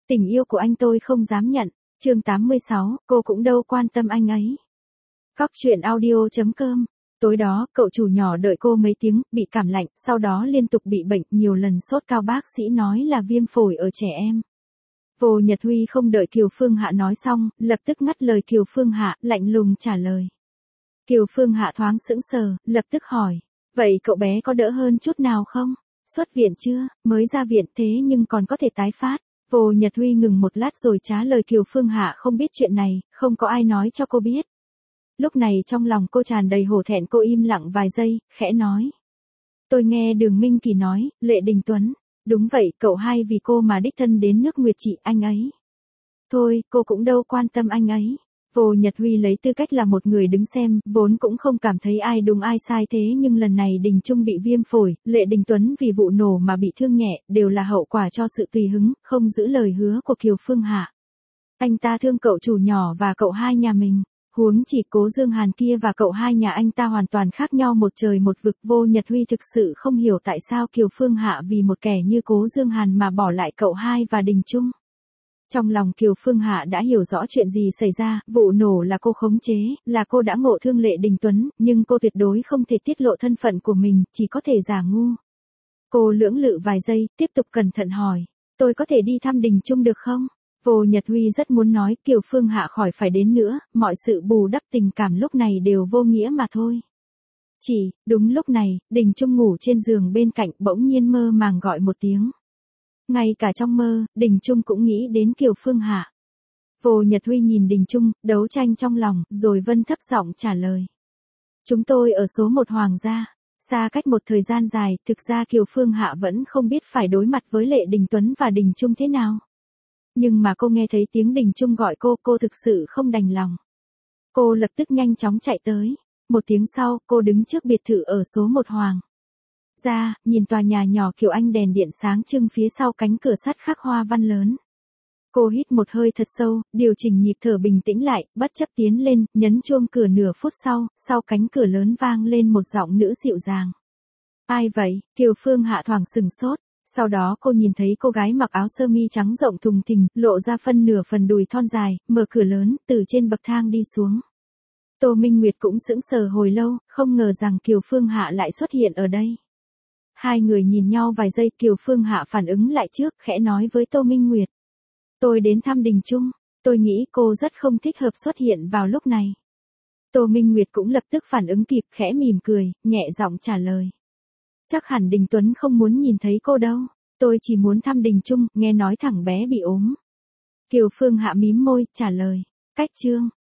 Tình yêu của anh tôi không dám nhận. Chương 86, cô cũng đâu quan tâm anh ấy. Cóc truyện audio.com. Tối đó, cậu chủ nhỏ đợi cô mấy tiếng, bị cảm lạnh, sau đó liên tục bị bệnh, nhiều lần sốt cao, bác sĩ nói là viêm phổi ở trẻ em. Vô Nhật Huy không đợi Kiều Phương Hạ nói xong, lập tức ngắt lời Kiều Phương Hạ, lạnh lùng trả lời. Kiều Phương Hạ thoáng sững sờ, lập tức hỏi, vậy cậu bé có đỡ hơn chút nào không? Xuất viện chưa? Mới ra viện thế nhưng còn có thể tái phát. Vô Nhật Huy ngừng một lát rồi trả lời Kiều Phương Hạ không biết chuyện này, không có ai nói cho cô biết. Lúc này trong lòng cô tràn đầy hổ thẹn, cô im lặng vài giây, khẽ nói. Tôi nghe Đường Minh Kỳ nói, Lệ Đình Tuấn. Đúng vậy, cậu hai vì cô mà đích thân đến nước Nguyệt trị anh ấy. Thôi, cô cũng đâu quan tâm anh ấy. Vô Nhật Huy lấy tư cách là một người đứng xem, vốn cũng không cảm thấy ai đúng ai sai, thế nhưng lần này Đình Trung bị viêm phổi, Lệ Đình Tuấn vì vụ nổ mà bị thương nhẹ, đều là hậu quả cho sự tùy hứng, không giữ lời hứa của Kiều Phương Hạ. Anh ta thương cậu chủ nhỏ và cậu hai nhà mình. Huống chỉ Cố Dương Hàn kia và cậu hai nhà anh ta hoàn toàn khác nhau một trời một vực. Vô Nhật Huy thực sự không hiểu tại sao Kiều Phương Hạ vì một kẻ như Cố Dương Hàn mà bỏ lại cậu hai và Đình Trung. Trong lòng Kiều Phương Hạ đã hiểu rõ chuyện gì xảy ra, vụ nổ là cô khống chế, là cô đã ngộ thương Lệ Đình Tuấn, nhưng cô tuyệt đối không thể tiết lộ thân phận của mình, chỉ có thể giả ngu. Cô lưỡng lự vài giây, tiếp tục cẩn thận hỏi, tôi có thể đi thăm Đình Trung được không? Vô Nhật Huy rất muốn nói Kiều Phương Hạ khỏi phải đến nữa, mọi sự bù đắp tình cảm lúc này đều vô nghĩa mà thôi. Đúng lúc này, Đình Trung ngủ trên giường bên cạnh bỗng nhiên mơ màng gọi một tiếng. Ngay cả trong mơ, Đình Trung cũng nghĩ đến Kiều Phương Hạ. Vô Nhật Huy nhìn Đình Trung, đấu tranh trong lòng, rồi vân thấp giọng trả lời. Chúng tôi ở số 1 Hoàng gia. Xa cách một thời gian dài, thực ra Kiều Phương Hạ vẫn không biết phải đối mặt với Lệ Đình Tuấn và Đình Trung thế nào. Nhưng mà cô nghe thấy tiếng Đình Trung gọi cô thực sự không đành lòng. Cô lập tức nhanh chóng chạy tới. Một tiếng sau, cô đứng trước biệt thự ở số 1 Hoàng gia, nhìn tòa nhà nhỏ kiểu Anh đèn điện sáng trưng phía sau cánh cửa sắt khắc hoa văn lớn. Cô hít một hơi thật sâu, điều chỉnh nhịp thở bình tĩnh lại, bất chấp tiến lên, nhấn chuông cửa. Nửa phút sau cánh cửa lớn vang lên một giọng nữ dịu dàng. Ai vậy? Kiều Phương Hạ thoáng sừng sốt. Sau đó cô nhìn thấy cô gái mặc áo sơ mi trắng rộng thùng thình, lộ ra phân nửa phần đùi thon dài, mở cửa lớn, từ trên bậc thang đi xuống. Tô Minh Nguyệt cũng sững sờ hồi lâu, không ngờ rằng Kiều Phương Hạ lại xuất hiện ở đây. Hai người nhìn nhau vài giây, Kiều Phương Hạ phản ứng lại trước, khẽ nói với Tô Minh Nguyệt. Tôi đến thăm Đình Trung, tôi nghĩ cô rất không thích hợp xuất hiện vào lúc này. Tô Minh Nguyệt cũng lập tức phản ứng kịp, khẽ mỉm cười, nhẹ giọng trả lời. Chắc hẳn Đình Tuấn không muốn nhìn thấy cô đâu, tôi chỉ muốn thăm Đình Trung, nghe nói thằng bé bị ốm. Kiều Phương Hạ mím môi, trả lời. Cách chương.